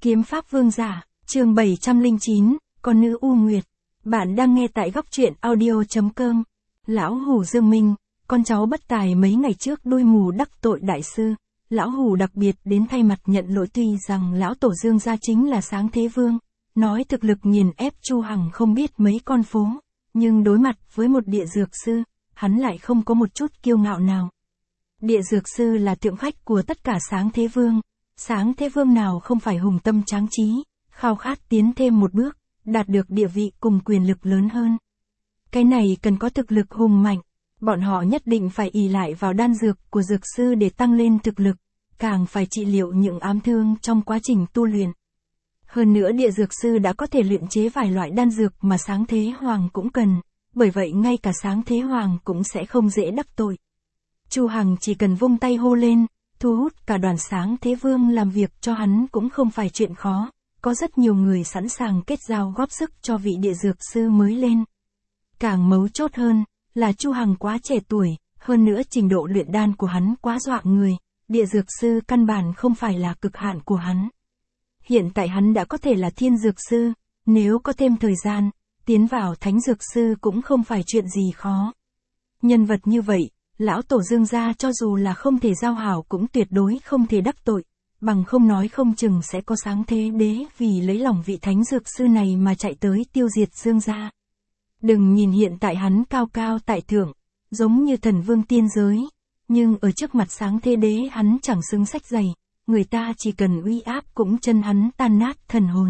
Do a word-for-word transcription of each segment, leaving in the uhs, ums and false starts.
Kiếm Pháp Vương Giả, chương bảy trăm lẻ chín, Con nữ U Nguyệt. Bạn đang nghe tại góc truyện audio chấm com. Lão Hủ Dương Minh, con cháu bất tài mấy ngày trước đôi mù đắc tội đại sư. Lão Hủ đặc biệt đến thay mặt nhận lỗi, tuy rằng lão tổ Dương gia chính là Sáng Thế Vương, nói thực lực nghiền ép Chu Hằng không biết mấy con phố, nhưng đối mặt với một địa dược sư, hắn lại không có một chút kiêu ngạo nào. Địa dược sư là tượng khách của tất cả Sáng Thế Vương. Sáng Thế Vương nào không phải hùng tâm tráng trí, khao khát tiến thêm một bước, đạt được địa vị cùng quyền lực lớn hơn. Cái này cần có thực lực hùng mạnh, bọn họ nhất định phải ỷ lại vào đan dược của dược sư để tăng lên thực lực, càng phải trị liệu những ám thương trong quá trình tu luyện. Hơn nữa địa dược sư đã có thể luyện chế vài loại đan dược mà Sáng Thế Hoàng cũng cần, bởi vậy ngay cả Sáng Thế Hoàng cũng sẽ không dễ đắc tội. Chu Hằng chỉ cần vung tay hô lên, thu hút cả đoàn Sáng Thế Vương làm việc cho hắn cũng không phải chuyện khó, có rất nhiều người sẵn sàng kết giao góp sức cho vị địa dược sư mới lên. Càng mấu chốt hơn, là Chu Hằng quá trẻ tuổi, hơn nữa trình độ luyện đan của hắn quá dọa người, địa dược sư căn bản không phải là cực hạn của hắn. Hiện tại hắn đã có thể là thiên dược sư, nếu có thêm thời gian, tiến vào thánh dược sư cũng không phải chuyện gì khó. Nhân vật như vậy, lão tổ Dương gia cho dù là không thể giao hảo cũng tuyệt đối không thể đắc tội, bằng không nói không chừng sẽ có Sáng Thế Đế vì lấy lòng vị thánh dược sư này mà chạy tới tiêu diệt Dương gia. Đừng nhìn hiện tại hắn cao cao tại thượng, giống như thần vương tiên giới, nhưng ở trước mặt Sáng Thế Đế hắn chẳng xứng sách giày, người ta chỉ cần uy áp cũng chân hắn tan nát thần hồn.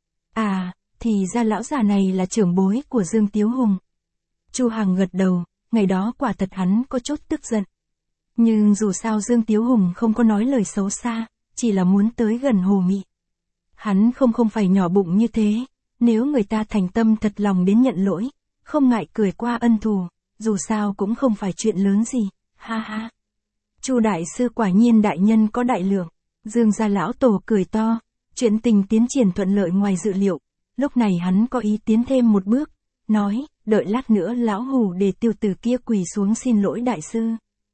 À, thì ra lão già này là trưởng bối của Dương Tiếu Hùng. Chu Hằng gật đầu, ngày đó quả thật hắn có chút tức giận. Nhưng dù sao Dương Tiếu Hùng không có nói lời xấu xa, chỉ là muốn tới gần Hồ Mị. Hắn không không phải nhỏ bụng như thế, nếu người ta thành tâm thật lòng đến nhận lỗi, không ngại cười qua ân thù, dù sao cũng không phải chuyện lớn gì, ha ha. Chu đại sư quả nhiên đại nhân có đại lượng. Dương gia lão tổ cười to, chuyện tình tiến triển thuận lợi ngoài dự liệu, lúc này hắn có ý tiến thêm một bước, nói, đợi lát nữa lão hủ để tiêu tử kia quỳ xuống xin lỗi đại sư.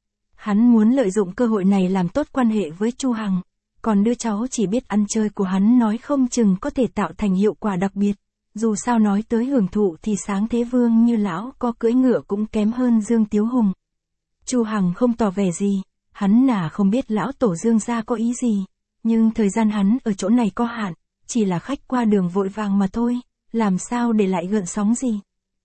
Hắn muốn lợi dụng cơ hội này làm tốt quan hệ với Chu Hằng, còn đứa cháu chỉ biết ăn chơi của hắn nói không chừng có thể tạo thành hiệu quả đặc biệt, dù sao nói tới hưởng thụ thì Sáng Thế Vương như lão có cưỡi ngựa cũng kém hơn Dương Tiếu Hùng. Chu Hằng không tỏ vẻ gì, hắn nà không biết lão tổ Dương gia có ý gì, nhưng thời gian hắn ở chỗ này có hạn, chỉ là khách qua đường vội vàng mà thôi, làm sao để lại gợn sóng gì.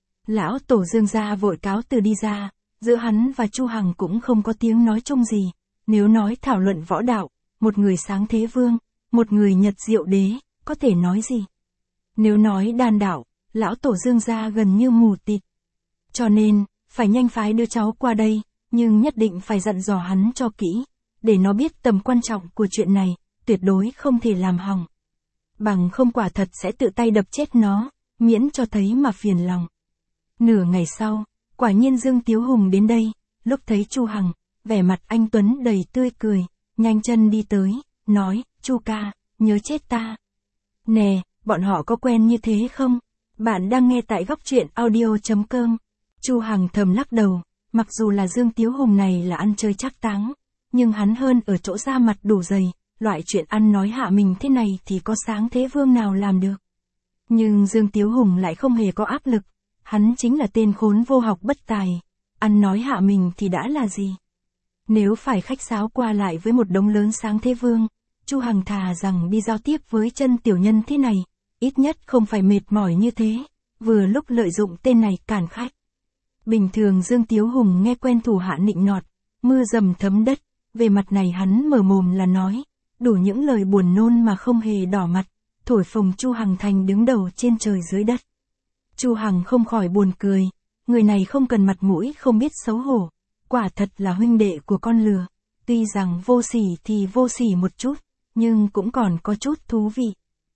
Lão tổ Dương gia vội cáo từ đi ra, giữa hắn và Chu Hằng cũng không có tiếng nói chung gì, nếu nói thảo luận võ đạo, một người Sáng Thế Vương, một người Nhật Diệu Đế, có thể nói gì. Nếu nói đan đạo, lão tổ Dương gia gần như mù tịt. Cho nên, phải nhanh phái đưa cháu qua đây, nhưng nhất định phải dặn dò hắn cho kỹ, để nó biết tầm quan trọng của chuyện này, tuyệt đối không thể làm hỏng. Bằng không quả thật sẽ tự tay đập chết nó, miễn cho thấy mà phiền lòng. Nửa ngày sau, quả nhiên Dương Tiếu Hùng đến đây, lúc thấy Chu Hằng, vẻ mặt anh tuấn đầy tươi cười, nhanh chân đi tới, nói, Chu ca, nhớ chết ta. Nè, bọn họ có quen như thế không? Bạn đang nghe tại góc truyện audio chấm com. Chu Hằng thầm lắc đầu, mặc dù là Dương Tiếu Hùng này là ăn chơi chắc táng, nhưng hắn hơn ở chỗ da mặt đủ dày, loại chuyện ăn nói hạ mình thế này thì có Sáng Thế Vương nào làm được. Nhưng Dương Tiếu Hùng lại không hề có áp lực, hắn chính là tên khốn vô học bất tài, ăn nói hạ mình thì đã là gì. Nếu phải khách sáo qua lại với một đống lớn Sáng Thế Vương, Chu Hằng thà rằng đi giao tiếp với chân tiểu nhân thế này, ít nhất không phải mệt mỏi như thế, vừa lúc lợi dụng tên này cản khách. Bình thường Dương Tiếu Hùng nghe quen thủ hạ nịnh nọt, mưa dầm thấm đất, về mặt này hắn mở mồm là nói, đủ những lời buồn nôn mà không hề đỏ mặt, thổi phồng Chu Hằng thành đứng đầu trên trời dưới đất. Chu Hằng không khỏi buồn cười, người này không cần mặt mũi không biết xấu hổ, quả thật là huynh đệ của con lừa, tuy rằng vô sỉ thì vô sỉ một chút, nhưng cũng còn có chút thú vị.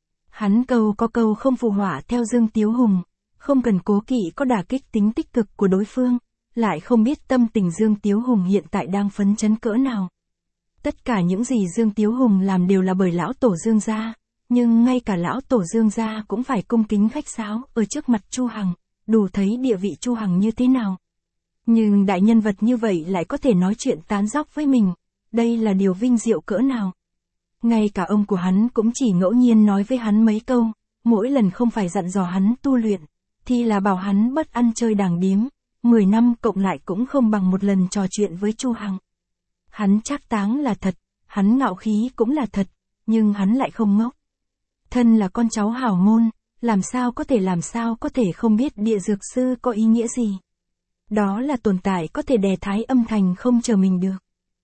Hắn câu có câu không phụ họa theo Dương Tiếu Hùng, không cần cố kỵ có đả kích tính tích cực của đối phương, lại không biết tâm tình Dương Tiếu Hùng hiện tại đang phấn chấn cỡ nào. Tất cả những gì Dương Tiếu Hùng làm đều là bởi lão tổ Dương gia, nhưng ngay cả lão tổ Dương gia cũng phải cung kính khách sáo ở trước mặt Chu Hằng, đủ thấy địa vị Chu Hằng như thế nào. Nhưng đại nhân vật như vậy lại có thể nói chuyện tán dóc với mình, đây là điều vinh diệu cỡ nào. Ngay cả ông của hắn cũng chỉ ngẫu nhiên nói với hắn mấy câu, mỗi lần không phải dặn dò hắn tu luyện, thì là bảo hắn bớt ăn chơi đàng điếm, mười năm cộng lại cũng không bằng một lần trò chuyện với Chu Hằng. Hắn trác táng là thật, hắn ngạo khí cũng là thật, nhưng hắn lại không ngốc. Thân là con cháu hào môn, làm sao có thể làm sao có thể không biết địa dược sư có ý nghĩa gì. Đó là tồn tại có thể đè Thái Âm Thành không chờ mình được.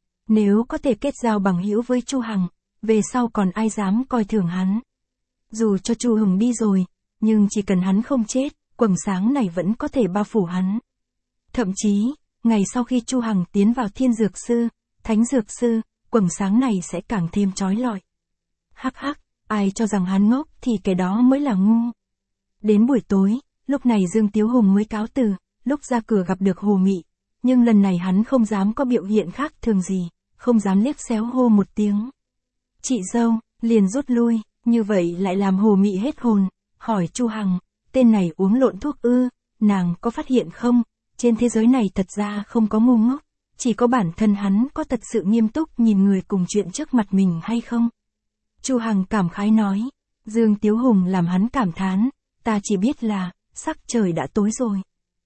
Nếu có thể kết giao bằng hữu với Chu Hằng, về sau còn ai dám coi thường hắn. Dù cho Chu Hằng đi rồi, nhưng chỉ cần hắn không chết, quầng sáng này vẫn có thể bao phủ hắn. Thậm chí, ngày sau khi Chu Hằng tiến vào Thiên Dược Sư, Thánh Dược Sư, quầng sáng này sẽ càng thêm chói lọi. Hắc hắc, ai cho rằng hắn ngốc thì cái đó mới là ngu. Đến buổi tối, lúc này Dương Tiếu Hùng mới cáo từ, lúc ra cửa gặp được Hồ Mị, nhưng lần này hắn không dám có biểu hiện khác thường gì, không dám liếc xéo hô một tiếng. Chị dâu, liền rút lui, như vậy lại làm Hồ Mị hết hồn, hỏi Chu Hằng, tên này uống lộn thuốc ư, nàng có phát hiện không, trên thế giới này thật ra không có ngu ngốc, chỉ có bản thân hắn có thật sự nghiêm túc nhìn người cùng chuyện trước mặt mình hay không. Chu Hằng cảm khái nói, Dương Tiếu Hùng làm hắn cảm thán, ta chỉ biết là, sắc trời đã tối rồi.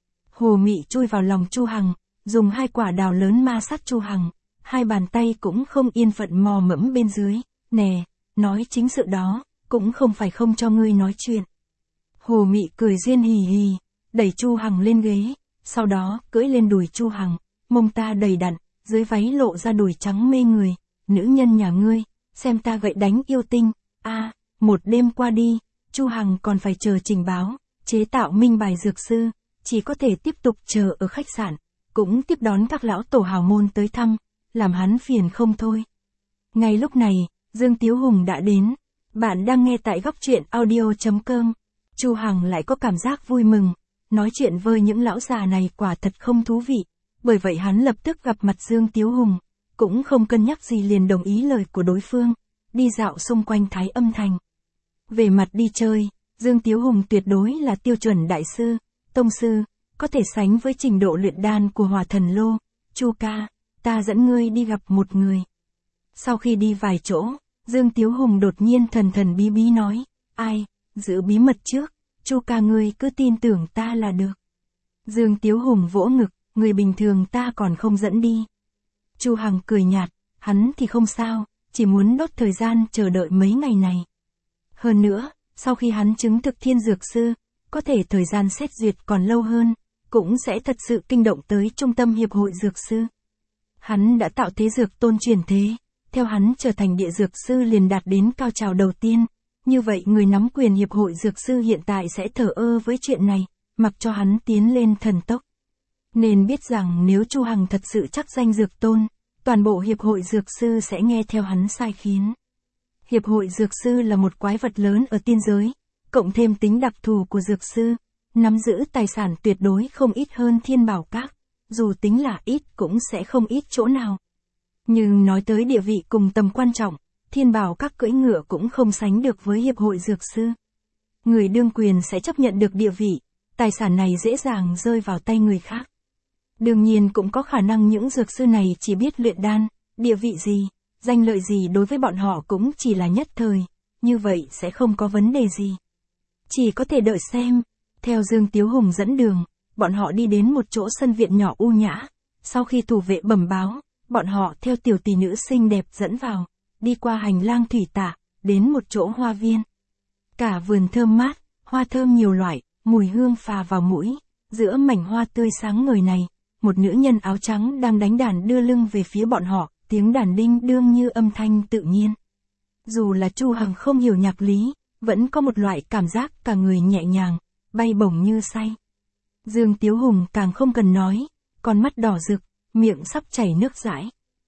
Hồ Mị chui vào lòng Chu Hằng, dùng hai quả đào lớn ma sát Chu Hằng, hai bàn tay cũng không yên phận mò mẫm bên dưới, nè, nói chính sự đó, cũng không phải không cho ngươi nói chuyện. Hồ Mị cười duyên hì hì, đẩy Chu Hằng lên ghế, sau đó cưỡi lên đùi Chu Hằng, mông ta đầy đặn, dưới váy lộ ra đùi trắng mê người, nữ nhân nhà ngươi, xem ta gậy đánh yêu tinh, a, à, một đêm qua đi, Chu Hằng còn phải chờ trình báo, chế tạo minh bài dược sư, chỉ có thể tiếp tục chờ ở khách sạn, cũng tiếp đón các lão tổ hào môn tới thăm, làm hắn phiền không thôi. Ngay lúc này, Dương Tiếu Hùng đã đến, bạn đang nghe tại góc truyện audio chấm com. Chu Hằng lại có cảm giác vui mừng, nói chuyện với những lão già này quả thật không thú vị, bởi vậy hắn lập tức gặp mặt Dương Tiếu Hùng, cũng không cân nhắc gì liền đồng ý lời của đối phương, đi dạo xung quanh Thái Âm Thành. Về mặt đi chơi, Dương Tiếu Hùng tuyệt đối là tiêu chuẩn đại sư, tông sư, có thể sánh với trình độ luyện đan của Hỏa Thần Lô. Chu ca, ta dẫn ngươi đi gặp một người. Sau khi đi vài chỗ, Dương Tiếu Hùng đột nhiên thần thần bí bí nói, ai, giữ bí mật trước, Chu ca ngươi cứ tin tưởng ta là được. Dương Tiếu Hùng vỗ ngực, người bình thường ta còn không dẫn đi. Chu Hằng cười nhạt, hắn thì không sao, chỉ muốn đốt thời gian chờ đợi mấy ngày này. Hơn nữa, sau khi hắn chứng thực Thiên Dược Sư, có thể thời gian xét duyệt còn lâu hơn, cũng sẽ thật sự kinh động tới Trung tâm Hiệp hội Dược Sư. Hắn đã tạo thế dược tôn truyền thế, theo hắn trở thành địa dược sư liền đạt đến cao trào đầu tiên, như vậy người nắm quyền Hiệp hội Dược Sư hiện tại sẽ thờ ơ với chuyện này, mặc cho hắn tiến lên thần tốc. Nên biết rằng nếu Chu Hằng thật sự chắc danh dược tôn, toàn bộ Hiệp hội Dược Sư sẽ nghe theo hắn sai khiến. Hiệp hội Dược Sư là một quái vật lớn ở tiên giới, cộng thêm tính đặc thù của Dược Sư, nắm giữ tài sản tuyệt đối không ít hơn Thiên Bảo Các, dù tính là ít cũng sẽ không ít chỗ nào. Nhưng nói tới địa vị cùng tầm quan trọng, Thiên Bảo Các cưỡi ngựa cũng không sánh được với Hiệp hội Dược Sư. Người đương quyền sẽ chấp nhận được địa vị, tài sản này dễ dàng rơi vào tay người khác. Đương nhiên cũng có khả năng những dược sư này chỉ biết luyện đan, địa vị gì, danh lợi gì đối với bọn họ cũng chỉ là nhất thời, như vậy sẽ không có vấn đề gì. Chỉ có thể đợi xem. Theo Dương Tiếu Hùng dẫn đường, bọn họ đi đến một chỗ sân viện nhỏ u nhã, sau khi thủ vệ bẩm báo, bọn họ theo tiểu tỷ nữ xinh đẹp dẫn vào, đi qua hành lang thủy tạ, đến một chỗ hoa viên. Cả vườn thơm mát, hoa thơm nhiều loại, mùi hương phà vào mũi, giữa mảnh hoa tươi sáng ngời này, một nữ nhân áo trắng đang đánh đàn đưa lưng về phía bọn họ, tiếng đàn đinh đương như âm thanh tự nhiên. Dù là Chu Hằng không hiểu nhạc lý, vẫn có một loại cảm giác cả người nhẹ nhàng, bay bổng như say. Dương Tiếu Hùng càng không cần nói, con mắt đỏ rực, miệng sắp chảy nước dãi.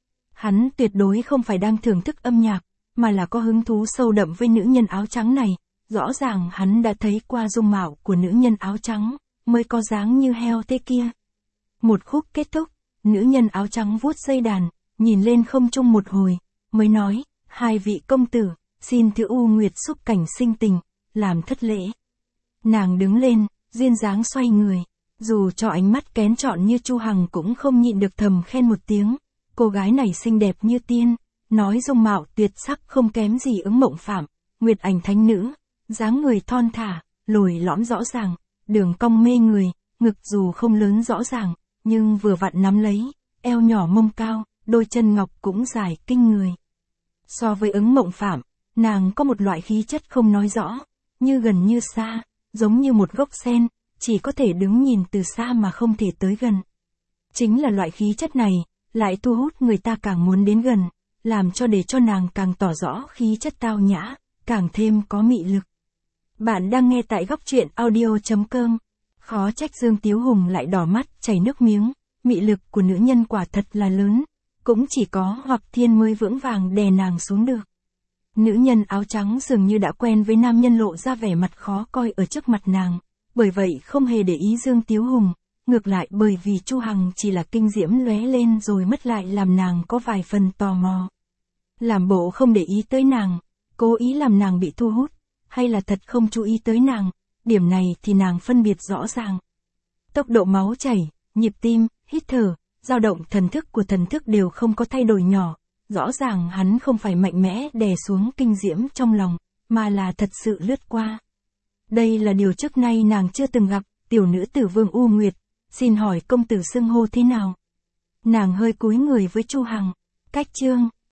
Hắn tuyệt đối không phải đang thưởng thức âm nhạc, mà là có hứng thú sâu đậm với nữ nhân áo trắng này, rõ ràng hắn đã thấy qua dung mạo của nữ nhân áo trắng, mới có dáng như heo thế kia. Một khúc kết thúc, nữ nhân áo trắng vuốt dây đàn, nhìn lên không trung một hồi, mới nói, hai vị công tử, xin thứ U Nguyệt xúc cảnh sinh tình, làm thất lễ. Nàng đứng lên, duyên dáng xoay người, dù cho ánh mắt kén chọn như Chu Hằng cũng không nhịn được thầm khen một tiếng, cô gái này xinh đẹp như tiên, nói dung mạo tuyệt sắc không kém gì Ứng Mộng Phạm, Nguyệt Ảnh thánh nữ, dáng người thon thả, lồi lõm rõ ràng, đường cong mê người, ngực dù không lớn rõ ràng, nhưng vừa vặn nắm lấy, eo nhỏ mông cao, đôi chân ngọc cũng dài kinh người. So với Ứng Mộng Phạm, nàng có một loại khí chất không nói rõ, như gần như xa, giống như một gốc sen, chỉ có thể đứng nhìn từ xa mà không thể tới gần. Chính là loại khí chất này, lại thu hút người ta càng muốn đến gần, làm cho để cho nàng càng tỏ rõ khí chất tao nhã, càng thêm có mị lực. Bạn đang nghe tại góc truyện audio chấm com. Khó trách Dương Tiếu Hùng lại đỏ mắt, chảy nước miếng, mị lực của nữ nhân quả thật là lớn, cũng chỉ có Hoặc Thiên mới vững vàng đè nàng xuống được. Nữ nhân áo trắng dường như đã quen với nam nhân lộ ra vẻ mặt khó coi ở trước mặt nàng, bởi vậy không hề để ý Dương Tiếu Hùng, ngược lại bởi vì Chu Hằng chỉ là kinh diễm lóe lên rồi mất lại làm nàng có vài phần tò mò. Làm bộ không để ý tới nàng, cố ý làm nàng bị thu hút, hay là thật không chú ý tới nàng, điểm này thì nàng phân biệt rõ ràng. Tốc độ máu chảy, nhịp tim, hít thở, dao động thần thức của thần thức đều không có thay đổi nhỏ, rõ ràng hắn không phải mạnh mẽ đè xuống kinh diễm trong lòng, mà là thật sự lướt qua. Đây là điều trước nay nàng chưa từng gặp. Tiểu nữ tử Vương U Nguyệt, xin hỏi công tử xưng hô thế nào? Nàng hơi cúi người với Chu Hằng, cách chương